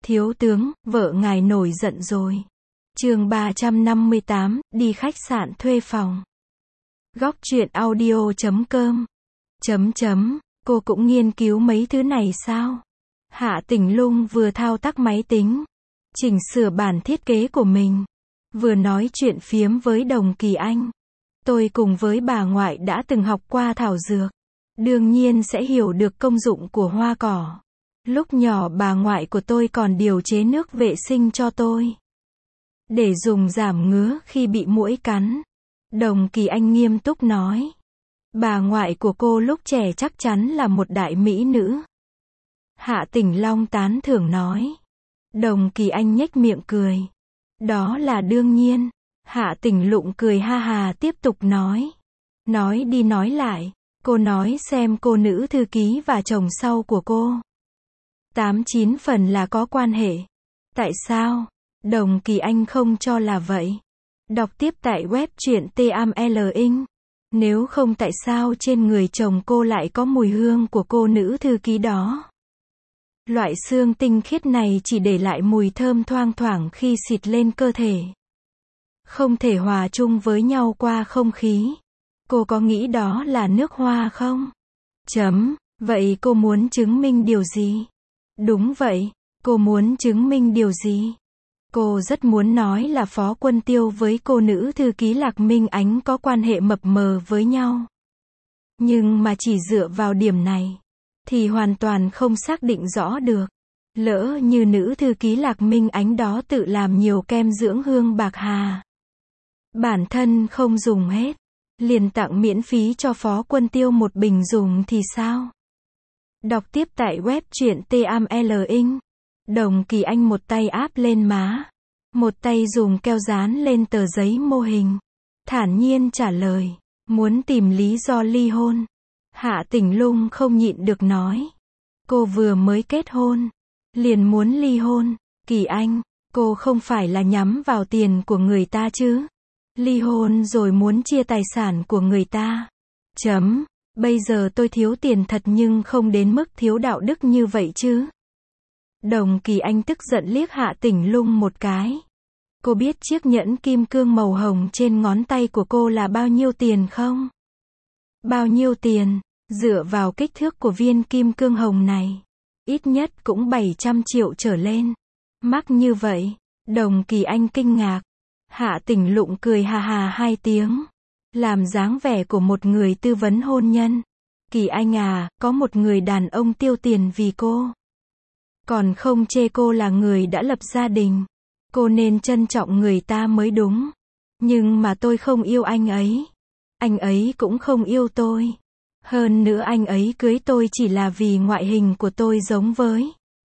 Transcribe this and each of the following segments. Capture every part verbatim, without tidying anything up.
Thiếu tướng, vợ ngài nổi giận rồi. Chương ba trăm năm mươi tám, đi khách sạn thuê phòng. Góc truyện audio chấm com. Chấm chấm, cô cũng nghiên cứu mấy thứ này sao? Hạ Tỉnh Lung vừa thao tác máy tính, chỉnh sửa bản thiết kế của mình, vừa nói chuyện phiếm với Đồng Kỳ Anh. Tôi cùng với bà ngoại đã từng học qua thảo dược, đương nhiên sẽ hiểu được công dụng của hoa cỏ. Lúc nhỏ bà ngoại của tôi còn điều chế nước vệ sinh cho tôi, để dùng giảm ngứa khi bị muỗi cắn. Đồng Kỳ Anh nghiêm túc nói. Bà ngoại của cô lúc trẻ chắc chắn là một đại mỹ nữ. Hạ Tỉnh Long tán thưởng nói. Đồng Kỳ Anh nhếch miệng cười. Đó là đương nhiên. Hạ Tỉnh Lụng cười ha hà tiếp tục nói. Nói đi nói lại, cô nói xem cô nữ thư ký và chồng sau của cô. Tám chín phần là có quan hệ. Tại sao? Đồng Kỳ Anh không cho là vậy. Đọc tiếp tại web truyện T A M L Inc. Nếu không tại sao trên người chồng cô lại có mùi hương của cô nữ thư ký đó? Loại xương tinh khiết này chỉ để lại mùi thơm thoang thoảng khi xịt lên cơ thể, không thể hòa chung với nhau qua không khí. Cô có nghĩ đó là nước hoa không? Chấm. Vậy cô muốn chứng minh điều gì? Đúng vậy, cô muốn chứng minh điều gì? Cô rất muốn nói là Phó Quân Tiêu với cô nữ thư ký Lạc Minh Ánh có quan hệ mập mờ với nhau. Nhưng mà chỉ dựa vào điểm này, thì hoàn toàn không xác định rõ được. Lỡ như nữ thư ký Lạc Minh Ánh đó tự làm nhiều kem dưỡng hương bạc hà, bản thân không dùng hết, liền tặng miễn phí cho Phó Quân Tiêu một bình dùng thì sao? Đọc tiếp tại web truyện T A M L Inc. Đồng Kỳ Anh một tay áp lên má, một tay dùng keo dán lên tờ giấy mô hình, thản nhiên trả lời, muốn tìm lý do ly hôn. Hạ Tỉnh Lung không nhịn được nói, cô vừa mới kết hôn, liền muốn ly hôn. Kỳ Anh, cô không phải là nhắm vào tiền của người ta chứ? Ly hôn rồi muốn chia tài sản của người ta. Chấm. Bây giờ tôi thiếu tiền thật nhưng không đến mức thiếu đạo đức như vậy chứ. Đồng Kỳ Anh tức giận liếc Hạ Tỉnh Lung một cái. Cô biết chiếc nhẫn kim cương màu hồng trên ngón tay của cô là bao nhiêu tiền không? Bao nhiêu tiền? Dựa vào kích thước của viên kim cương hồng này, ít nhất cũng bảy trăm triệu trở lên. Mắc như vậy? Đồng Kỳ Anh kinh ngạc. Hạ Tỉnh Lụng cười hà hà hai tiếng, làm dáng vẻ của một người tư vấn hôn nhân. Kỳ Anh à, có một người đàn ông tiêu tiền vì cô, còn không chê cô là người đã lập gia đình. Cô nên trân trọng người ta mới đúng. Nhưng mà tôi không yêu anh ấy. Anh ấy cũng không yêu tôi. Hơn nữa anh ấy cưới tôi chỉ là vì ngoại hình của tôi giống với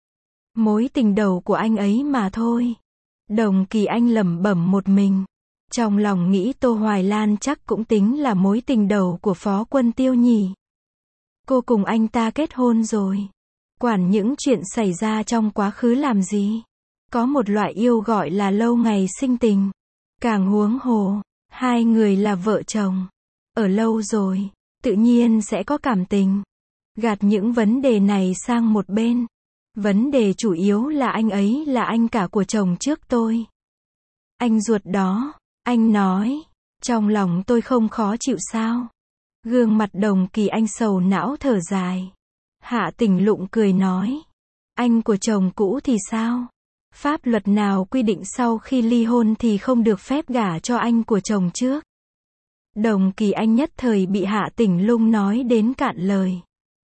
mối tình đầu của anh ấy mà thôi. Đồng Kỳ Anh lẩm bẩm một mình, trong lòng nghĩ Tô Hoài Lan chắc cũng tính là mối tình đầu của Phó Quân Tiêu nhỉ. Cô cùng anh ta kết hôn rồi, quản những chuyện xảy ra trong quá khứ làm gì? Có một loại yêu gọi là lâu ngày sinh tình. Càng huống hồ, hai người là vợ chồng, ở lâu rồi, tự nhiên sẽ có cảm tình. Gạt những vấn đề này sang một bên. Vấn đề chủ yếu là anh ấy là anh cả của chồng trước tôi. Anh ruột đó, anh nói, trong lòng tôi không khó chịu sao? Gương mặt Đồng Kỳ Anh sầu não thở dài. Hạ Tỉnh Lụng cười nói, anh của chồng cũ thì sao? Pháp luật nào quy định sau khi ly hôn thì không được phép gả cho anh của chồng trước? Đồng Kỳ Anh nhất thời bị Hạ Tỉnh Lung nói đến cạn lời.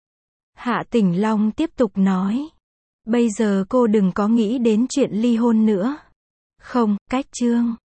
Hạ Tỉnh Long tiếp tục nói, bây giờ cô đừng có nghĩ đến chuyện ly hôn nữa. Không, cách chương.